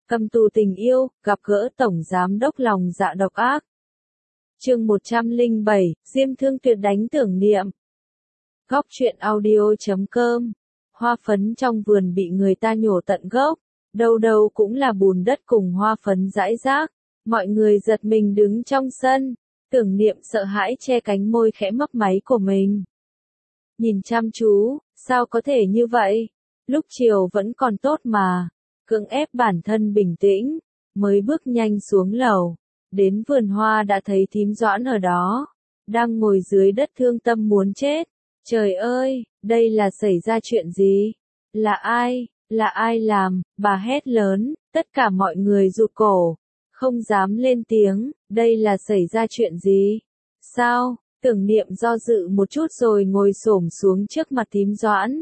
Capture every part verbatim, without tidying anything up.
Cầm tù tình yêu, gặp gỡ Tổng Giám đốc lòng dạ độc ác. Chương một trăm lẻ bảy, Diêm Thương Tuyệt đánh Tưởng Niệm. Góc truyện audio chấm com. Hoa phấn trong vườn bị người ta nhổ tận gốc, đâu đâu cũng là bùn đất cùng hoa phấn rải rác. Mọi người giật mình đứng trong sân, Tưởng Niệm sợ hãi che cánh môi khẽ mấp máy của mình. Nhìn chăm chú, sao có thể như vậy? Lúc chiều vẫn còn tốt mà. Cưỡng ép bản thân bình tĩnh, mới bước nhanh xuống lầu. Đến vườn hoa đã thấy thím Doãn ở đó, đang ngồi dưới đất thương tâm muốn chết. Trời ơi, đây là xảy ra chuyện gì? Là ai? Là ai làm? Bà hét lớn, tất cả mọi người rụt cổ, không dám lên tiếng. Đây là xảy ra chuyện gì? Sao? Tưởng Niệm do dự một chút rồi ngồi xổm xuống trước mặt thím Doãn.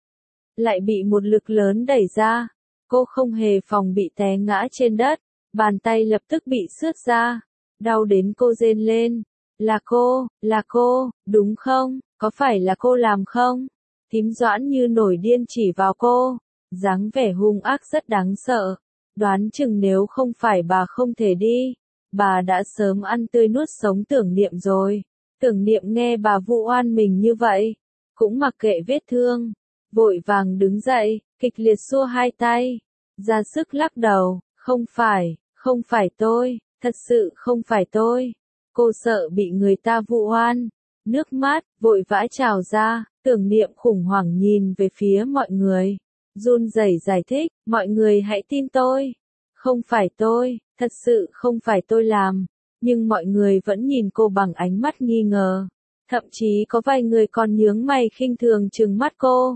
Lại bị một lực lớn đẩy ra. Cô không hề phòng bị té ngã trên đất, bàn tay lập tức bị xước ra, đau đến cô rên lên. Là cô, là cô, đúng không, có phải là cô làm không? Thím Doãn như nổi điên chỉ vào cô, dáng vẻ hung ác rất đáng sợ. Đoán chừng nếu không phải bà không thể đi, bà đã sớm ăn tươi nuốt sống Tưởng Niệm rồi. Tưởng Niệm nghe bà vu oan mình như vậy, cũng mặc kệ vết thương, vội vàng đứng dậy, kịch liệt xua hai tay, ra sức lắc đầu, không phải, không phải tôi, thật sự không phải tôi. Cô sợ bị người ta vu oan, nước mắt vội vã trào ra. Tưởng Niệm khủng hoảng nhìn về phía mọi người, run rẩy giải thích, mọi người hãy tin tôi, không phải tôi, thật sự không phải tôi làm. Nhưng mọi người vẫn nhìn cô bằng ánh mắt nghi ngờ, thậm chí có vài người còn nhướng mày khinh thường trừng mắt cô.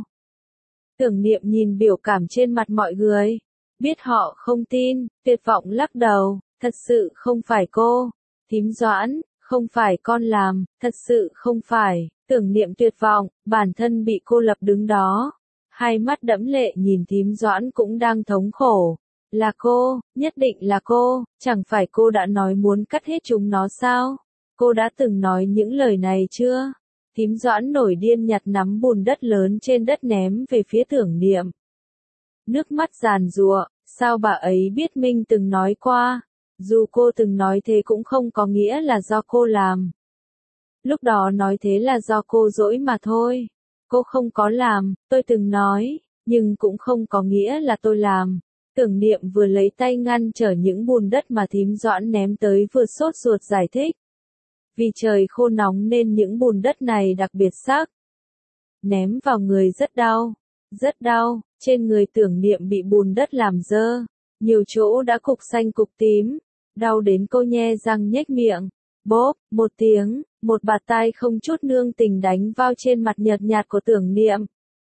Tưởng Niệm nhìn biểu cảm trên mặt mọi người, biết họ không tin, tuyệt vọng lắc đầu, thật sự không phải cô. Thím Doãn, không phải con làm, thật sự không phải. Tưởng Niệm tuyệt vọng, bản thân bị cô lập đứng đó, hai mắt đẫm lệ nhìn thím Doãn cũng đang thống khổ. Là cô, nhất định là cô, chẳng phải cô đã nói muốn cắt hết chúng nó sao? Cô đã từng nói những lời này chưa? Thím Doãn nổi điên nhặt nắm bùn đất lớn trên đất ném về phía Tưởng Niệm. Nước mắt giàn giụa, sao bà ấy biết mình từng nói qua? Dù cô từng nói thế cũng không có nghĩa là do cô làm. Lúc đó nói thế là do cô dỗi mà thôi. Cô không có làm, tôi từng nói, nhưng cũng không có nghĩa là tôi làm. Tưởng Niệm vừa lấy tay ngăn trở những bùn đất mà thím Doãn ném tới vừa sốt ruột giải thích. Vì trời khô nóng nên những bùn đất này đặc biệt sắc. Ném vào người rất đau, rất đau, trên người Tưởng Niệm bị bùn đất làm dơ, nhiều chỗ đã cục xanh cục tím, đau đến cô nhe răng nhếch miệng. Bốp, một tiếng, một bạt tai không chút nương tình đánh vào trên mặt nhợt nhạt của Tưởng Niệm.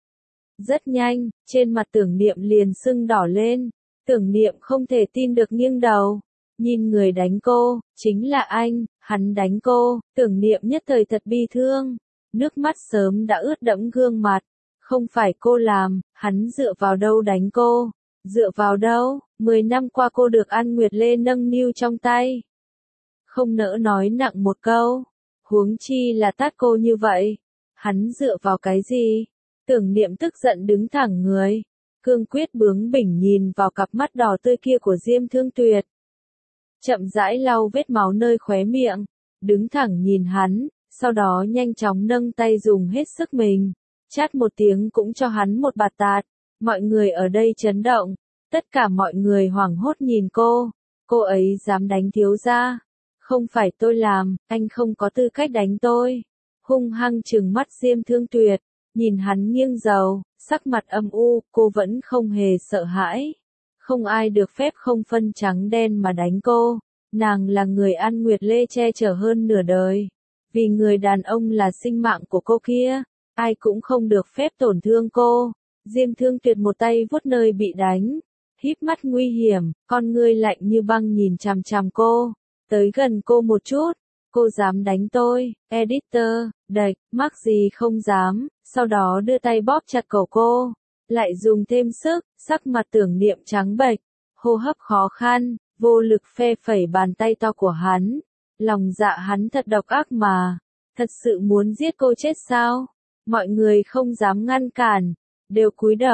Rất nhanh, trên mặt Tưởng Niệm liền sưng đỏ lên. Tưởng Niệm không thể tin được nghiêng đầu, nhìn người đánh cô, chính là anh, hắn đánh cô. Tưởng Niệm nhất thời thật bi thương, nước mắt sớm đã ướt đẫm gương mặt. Không phải cô làm, hắn dựa vào đâu đánh cô? Dựa vào đâu? Mười năm qua cô được An Nguyệt Lê nâng niu trong tay, không nỡ nói nặng một câu, huống chi là tát cô như vậy. Hắn dựa vào cái gì? Tưởng Niệm tức giận đứng thẳng người, cương quyết bướng bỉnh nhìn vào cặp mắt đỏ tươi kia của Diêm Thương Tuyệt. Chậm rãi lau vết máu nơi khóe miệng, đứng thẳng nhìn hắn, sau đó nhanh chóng nâng tay dùng hết sức mình, chát một tiếng cũng cho hắn một bạt tát. Mọi người ở đây chấn động, tất cả mọi người hoảng hốt nhìn cô, cô ấy dám đánh thiếu gia. Không phải tôi làm, anh không có tư cách đánh tôi. Hung hăng trừng mắt Diêm Thương Tuyệt, nhìn hắn nghiêng rầu, sắc mặt âm u, cô vẫn không hề sợ hãi. Không ai được phép không phân trắng đen mà đánh cô. Nàng là người An Nguyệt Lê che chở hơn nửa đời. Vì người đàn ông là sinh mạng của cô kia, ai cũng không được phép tổn thương cô. Diêm Thương Tuyệt một tay vuốt nơi bị đánh, híp mắt nguy hiểm, con ngươi lạnh như băng nhìn chằm chằm cô. Tới gần cô một chút, cô dám đánh tôi, editor, đạch, mắc gì không dám, sau đó đưa tay bóp chặt cổ cô, lại dùng thêm sức, sắc mặt Tưởng Niệm trắng bệch, hô hấp khó khăn, vô lực phe phẩy bàn tay to của hắn. Lòng dạ hắn thật độc ác mà, thật sự muốn giết cô chết sao? Mọi người không dám ngăn cản, đều cúi đầu,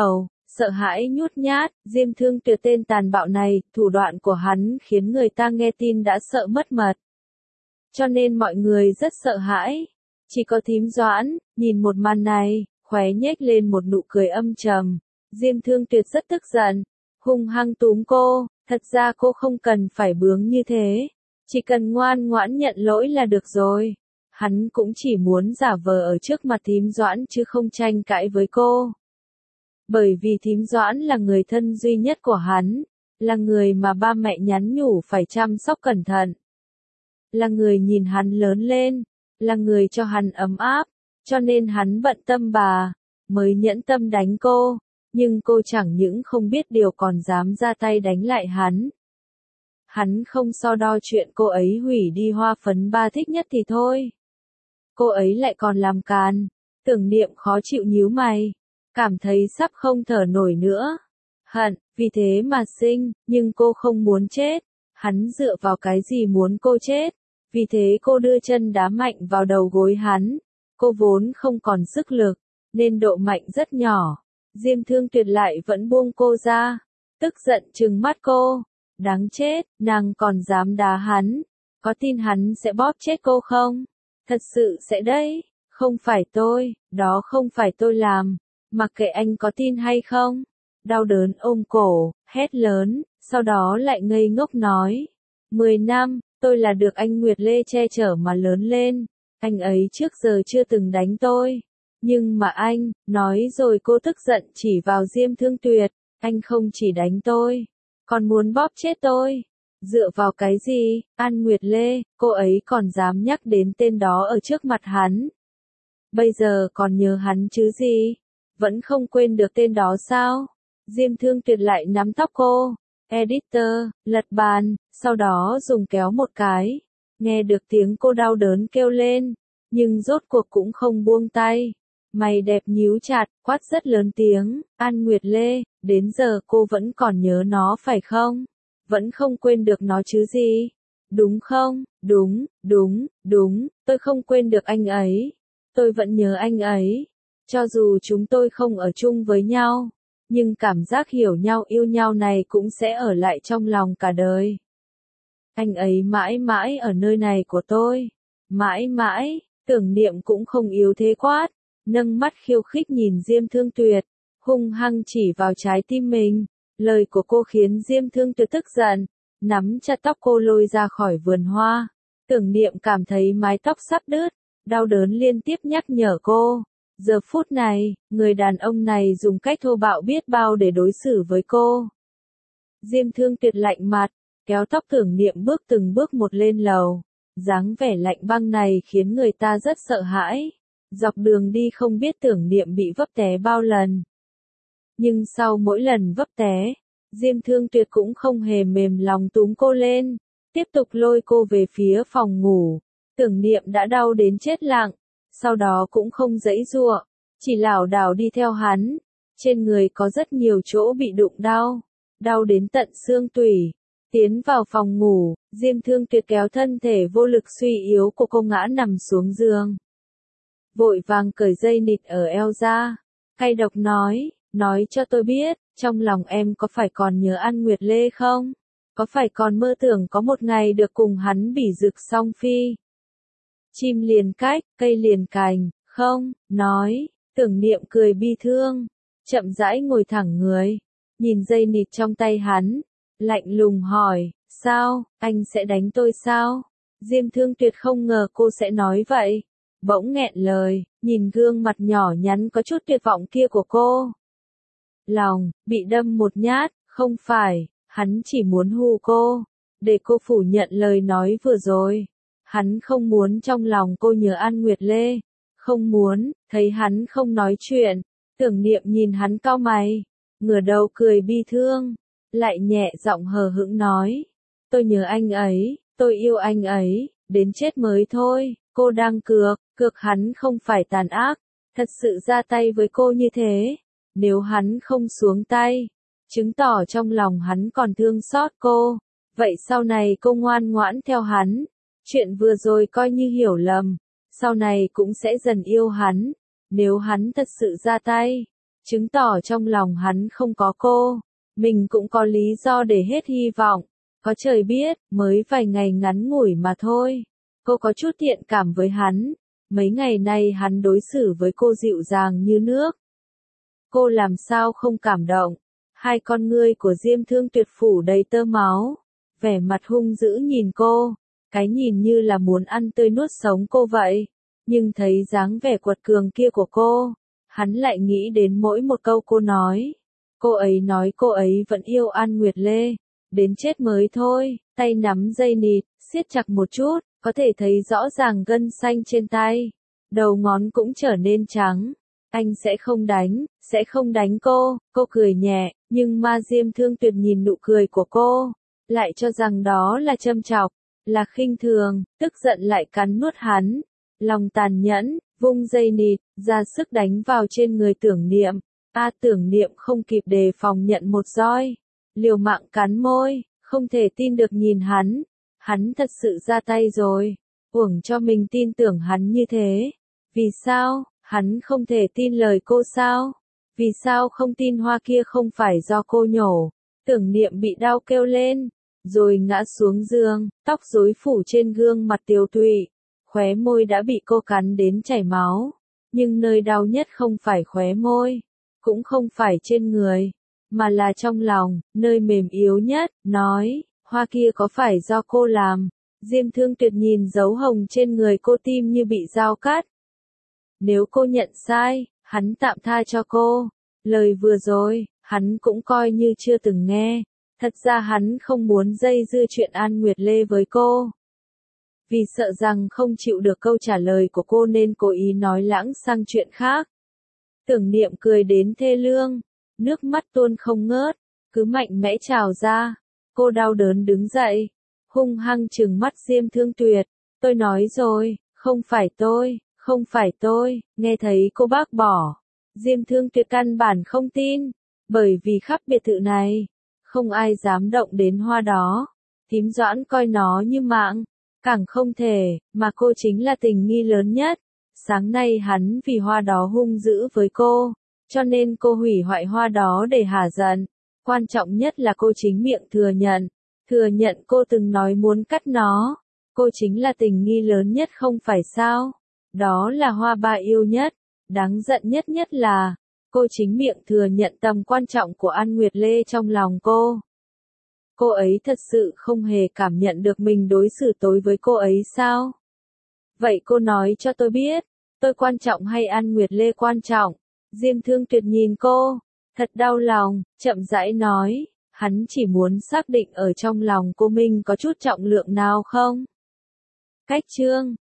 sợ hãi nhút nhát, Diêm Thương Tuyệt tên tàn bạo này, thủ đoạn của hắn khiến người ta nghe tin đã sợ mất mật. Cho nên mọi người rất sợ hãi. Chỉ có Thím Doãn, nhìn một màn này, khóe nhếch lên một nụ cười âm trầm. Diêm Thương Tuyệt rất tức giận, hung hăng túm cô, thật ra cô không cần phải bướng như thế, chỉ cần ngoan ngoãn nhận lỗi là được rồi. Hắn cũng chỉ muốn giả vờ ở trước mặt Thím Doãn chứ không tranh cãi với cô. Bởi vì Thím Doãn là người thân duy nhất của hắn, là người mà ba mẹ nhắn nhủ phải chăm sóc cẩn thận. Là người nhìn hắn lớn lên, là người cho hắn ấm áp, cho nên hắn bận tâm bà, mới nhẫn tâm đánh cô, nhưng cô chẳng những không biết điều còn dám ra tay đánh lại hắn. Hắn không so đo chuyện cô ấy hủy đi hoa phấn ba thích nhất thì thôi. Cô ấy lại còn làm càn, Tưởng Niệm khó chịu nhíu mày, cảm thấy sắp không thở nổi nữa. Hận, vì thế mà sinh, nhưng cô không muốn chết. Hắn dựa vào cái gì muốn cô chết? Vì thế cô đưa chân đá mạnh vào đầu gối hắn. Cô vốn không còn sức lực, nên độ mạnh rất nhỏ. Diêm Thương Tuyệt lại vẫn buông cô ra, tức giận trừng mắt cô. Đáng chết, nàng còn dám đá hắn. Có tin hắn sẽ bóp chết cô không? Thật sự sẽ đấy, không phải tôi, đó không phải tôi làm. Mặc kệ anh có tin hay không. Đau đớn ôm cổ, hét lớn, sau đó lại ngây ngốc nói. Mười năm, tôi là được anh Nguyệt Lê che chở mà lớn lên. Anh ấy trước giờ chưa từng đánh tôi. Nhưng mà anh, nói rồi cô tức giận chỉ vào Diêm Thương Tuyệt. Anh không chỉ đánh tôi, còn muốn bóp chết tôi. Dựa vào cái gì, An Nguyệt Lê, cô ấy còn dám nhắc đến tên đó ở trước mặt hắn. Bây giờ còn nhớ hắn chứ gì? Vẫn không quên được tên đó sao? Diêm Thương Tuyệt lại nắm tóc cô. Editor, lật bàn, sau đó dùng kéo một cái. Nghe được tiếng cô đau đớn kêu lên, nhưng rốt cuộc cũng không buông tay. Mày đẹp nhíu chặt, quát rất lớn tiếng. An Nguyệt Lê, đến giờ cô vẫn còn nhớ nó phải không? Vẫn không quên được nó chứ gì? Đúng không? Đúng, đúng, đúng, tôi không quên được anh ấy. Tôi vẫn nhớ anh ấy. Cho dù chúng tôi không ở chung với nhau, nhưng cảm giác hiểu nhau yêu nhau này cũng sẽ ở lại trong lòng cả đời. Anh ấy mãi mãi ở nơi này của tôi. Mãi mãi, Tưởng Niệm cũng không yếu thế quát, nâng mắt khiêu khích nhìn Diêm Thương Tuyệt, hung hăng chỉ vào trái tim mình. Lời của cô khiến Diêm Thương Tuyệt tức giận, nắm chặt tóc cô lôi ra khỏi vườn hoa. Tưởng Niệm cảm thấy mái tóc sắp đứt, đau đớn liên tiếp nhắc nhở cô. Giờ phút này, người đàn ông này dùng cách thô bạo biết bao để đối xử với cô. Diêm Thương Tuyệt lạnh mặt, kéo tóc Tưởng Niệm bước từng bước một lên lầu. Dáng vẻ lạnh băng này khiến người ta rất sợ hãi. Dọc đường đi không biết Tưởng Niệm bị vấp té bao lần. Nhưng sau mỗi lần vấp té, Diêm Thương Tuyệt cũng không hề mềm lòng túm cô lên, tiếp tục lôi cô về phía phòng ngủ. Tưởng Niệm đã đau đến chết lặng, sau đó cũng không giãy giụa, chỉ lảo đảo đi theo hắn. Trên người có rất nhiều chỗ bị đụng đau, đau đến tận xương tủy. Tiến vào phòng ngủ, Diêm Thương Tuyệt kéo thân thể vô lực suy yếu của cô ngã nằm xuống giường. Vội vàng cởi dây nịt ở eo ra, cay độc nói, nói cho tôi biết, trong lòng em có phải còn nhớ An Nguyệt Lê không? Có phải còn mơ tưởng có một ngày được cùng hắn bỉ rực song phi? Chim liền cách, cây liền cành, không, nói, Tưởng Niệm cười bi thương, chậm rãi ngồi thẳng người, nhìn dây nịt trong tay hắn, lạnh lùng hỏi, sao, anh sẽ đánh tôi sao? Diêm Thương Tuyệt không ngờ cô sẽ nói vậy, bỗng nghẹn lời, nhìn gương mặt nhỏ nhắn có chút tuyệt vọng kia của cô. Lòng, bị đâm một nhát, không phải, hắn chỉ muốn hù cô, để cô phủ nhận lời nói vừa rồi. Hắn không muốn trong lòng cô nhớ An Nguyệt Lê, không muốn, thấy hắn không nói chuyện, Tưởng Niệm nhìn hắn cau mày, ngửa đầu cười bi thương, lại nhẹ giọng hờ hững nói, tôi nhớ anh ấy, tôi yêu anh ấy, đến chết mới thôi, cô đang cược, cược hắn không phải tàn ác, thật sự ra tay với cô như thế, nếu hắn không xuống tay, chứng tỏ trong lòng hắn còn thương xót cô, vậy sau này cô ngoan ngoãn theo hắn. Chuyện vừa rồi coi như hiểu lầm, sau này cũng sẽ dần yêu hắn, nếu hắn thật sự ra tay, chứng tỏ trong lòng hắn không có cô. Mình cũng có lý do để hết hy vọng. Có trời biết, mới vài ngày ngắn ngủi mà thôi. Cô có chút thiện cảm với hắn. Mấy ngày nay hắn đối xử với cô dịu dàng như nước. Cô làm sao không cảm động. Hai con ngươi của Diêm Thương Tuyệt phủ đầy tơ máu. Vẻ mặt hung dữ nhìn cô. Cái nhìn như là muốn ăn tươi nuốt sống cô vậy. Nhưng thấy dáng vẻ quật cường kia của cô. Hắn lại nghĩ đến mỗi một câu cô nói. Cô ấy nói cô ấy vẫn yêu An Nguyệt Lê. Đến chết mới thôi, tay nắm dây nịt, siết chặt một chút, có thể thấy rõ ràng gân xanh trên tay. Đầu ngón cũng trở nên trắng. Anh sẽ không đánh, sẽ không đánh cô, cô cười nhẹ, nhưng Ma Diêm Thương Tuyệt nhìn nụ cười của cô, lại cho rằng đó là châm chọc, là khinh thường, tức giận lại cắn nuốt hắn. Lòng tàn nhẫn, vung dây nịt, ra sức đánh vào trên người Tưởng Niệm. A Tưởng Niệm không kịp đề phòng nhận một roi. Liều mạng cắn môi, không thể tin được nhìn hắn. Hắn thật sự ra tay rồi. Uổng cho mình tin tưởng hắn như thế. Vì sao, hắn không thể tin lời cô sao? Vì sao không tin hoa kia không phải do cô nhổ? Tưởng Niệm bị đau kêu lên, rồi ngã xuống giường, tóc rối phủ trên gương mặt tiều tụy. Khóe môi đã bị cô cắn đến chảy máu. Nhưng nơi đau nhất không phải khóe môi, cũng không phải trên người, mà là trong lòng, nơi mềm yếu nhất, nói, hoa kia có phải do cô làm? Diêm Thương Tuyệt nhìn dấu hồng trên người cô tim như bị dao cắt. Nếu cô nhận sai, hắn tạm tha cho cô. Lời vừa rồi, hắn cũng coi như chưa từng nghe. Thật ra hắn không muốn dây dưa chuyện An Nguyệt Lê với cô. Vì sợ rằng không chịu được câu trả lời của cô nên cố ý nói lãng sang chuyện khác. Tưởng Niệm cười đến thê lương, nước mắt tuôn không ngớt, cứ mạnh mẽ trào ra. Cô đau đớn đứng dậy, hung hăng trừng mắt Diêm Thương Tuyệt. Tôi nói rồi, không phải tôi, không phải tôi, nghe thấy cô bác bỏ. Diêm Thương Tuyệt căn bản không tin, bởi vì khắp biệt thự này, không ai dám động đến hoa đó. Thím Doãn coi nó như mạng, càng không thể, mà cô chính là tình nghi lớn nhất. Sáng nay hắn vì hoa đó hung dữ với cô, cho nên cô hủy hoại hoa đó để hả giận. Quan trọng nhất là cô chính miệng thừa nhận, thừa nhận cô từng nói muốn cắt nó. Cô chính là tình nghi lớn nhất không phải sao? Đó là hoa ba yêu nhất. Đáng giận nhất nhất là, cô chính miệng thừa nhận tầm quan trọng của An Nguyệt Lê trong lòng cô. Cô ấy thật sự không hề cảm nhận được mình đối xử tối với cô ấy sao? Vậy cô nói cho tôi biết, tôi quan trọng hay An Nguyệt Lê quan trọng? Diêm Thương Tuyệt nhìn cô, thật đau lòng, chậm rãi nói, hắn chỉ muốn xác định ở trong lòng cô mình có chút trọng lượng nào không? Cách chương